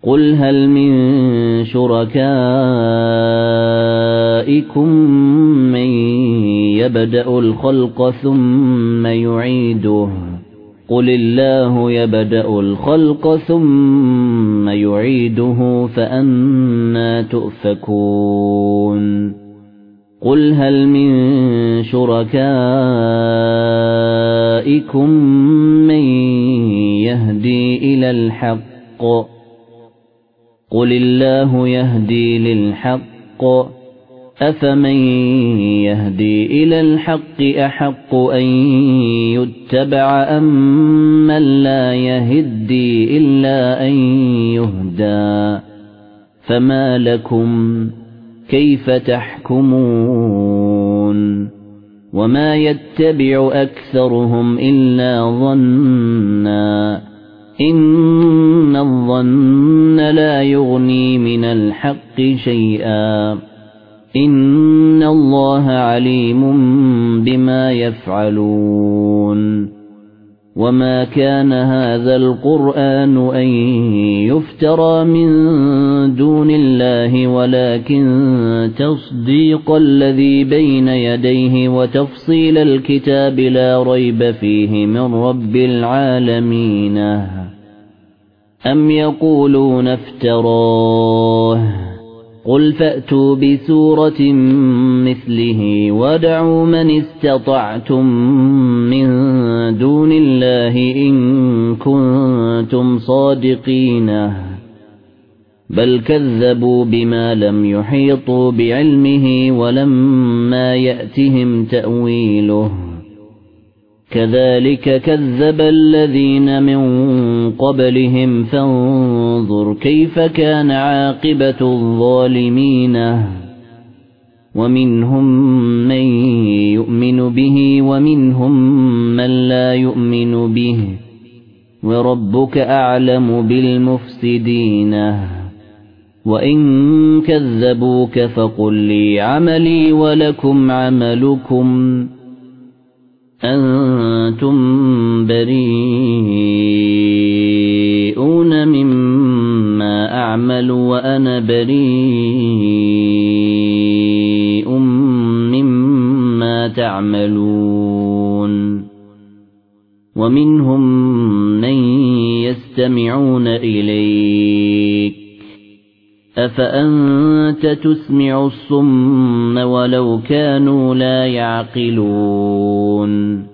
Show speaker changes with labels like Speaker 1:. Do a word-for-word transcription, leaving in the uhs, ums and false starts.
Speaker 1: قُلْ هَلْ مِن شُرَكَائِكُم مَّن يَبْدَأُ الْخَلْقَ ثُمَّ يُعِيدُهُ قُلِ اللَّهُ يَبْدَأُ الْخَلْقَ ثُمَّ يُعِيدُهُ فَأَنَّىٰ تُؤْفَكُونَ قُلْ هَلْ مِن شُرَكَائِكُم مَّن يَهْدِي إِلَى الْحَقِّ قُلِ اللَّهُ يَهْدِي لِلْحَقِّ أَفَمَن يَهْدِي إِلَى الْحَقِّ أَحَقُّ أَن يُتَّبَعَ أَمَّن لَّا يَهِدِّي إِلَّا أَن يُهْدَىٰ فَمَا لَكُمْ كَيْفَ تَحْكُمُونَ وَمَا يَتَّبِعُ أَكْثَرُهُمْ إِلَّا ظَنًّا إِنَّ الظَّنَّ لَا يُغْنِي مِنَ الْحَقِّ شَيْئًا إِنَّ اللَّهَ عَلِيمٌ بِمَا يَفْعَلُونَ وَمَا كَانَ هَذَا الْقُرْآنُ أَن يُفْتَرَىٰ مِن دُونِ اللَّهِ وَلَكِن تَصْدِيقَ الَّذِي بَيْنَ يَدَيْهِ وَتَفْصِيلَ الْكِتَابِ لَا رَيْبَ فِيهِ مِن رَّبِّ الْعَالَمِينَ أَمْ يَقُولُونَ افْتَرَاهُ قُلْ فَأْتُوا بِسُورَةٍ مِثْلِهِ وَادْعُوا مَنِ اسْتَطَعْتُم مِّن دُونِ اللَّهِ إِن كُنتُمْ صَادِقِينَ بَلْ كَذَّبُوا بِمَا لَمْ يُحِيطُوا بِعِلْمِهِ وَلَمَّا يَأْتِهِمْ تَأْوِيلُهُ كَذَلِكَ كَذَّبَ الَّذِينَ مِن قَبْلِهِمْ فَانظُرْ كَيْفَ كَانَ عَاقِبَةُ الظَّالِمِينَ وَمِنْهُم مَّن يُؤْمِنُ بِهِ وَمِنْهُم مَّن لَّا يُؤْمِنُ بِهِ وَرَبُّكَ أَعْلَمُ بِالْمُفْسِدِينَ وَإِن كَذَّبُوكَ فَقُل لِّي عَمَلِي وَلَكُمْ عَمَلُكُمْ أَنتُمْ بَرِيئُونَ مِمَّا أَعْمَلُ وَأَنَا بَرِيءٌ مِّمَّا تَعْمَلُونَ وَمِنْهُم مَّن يَسْتَمِعُونَ إِلَيْكَ أَفَأَنتَ تُسْمِعُ الصُّمَّ وَلَوْ كَانُوا لَا يَعْقِلُونَ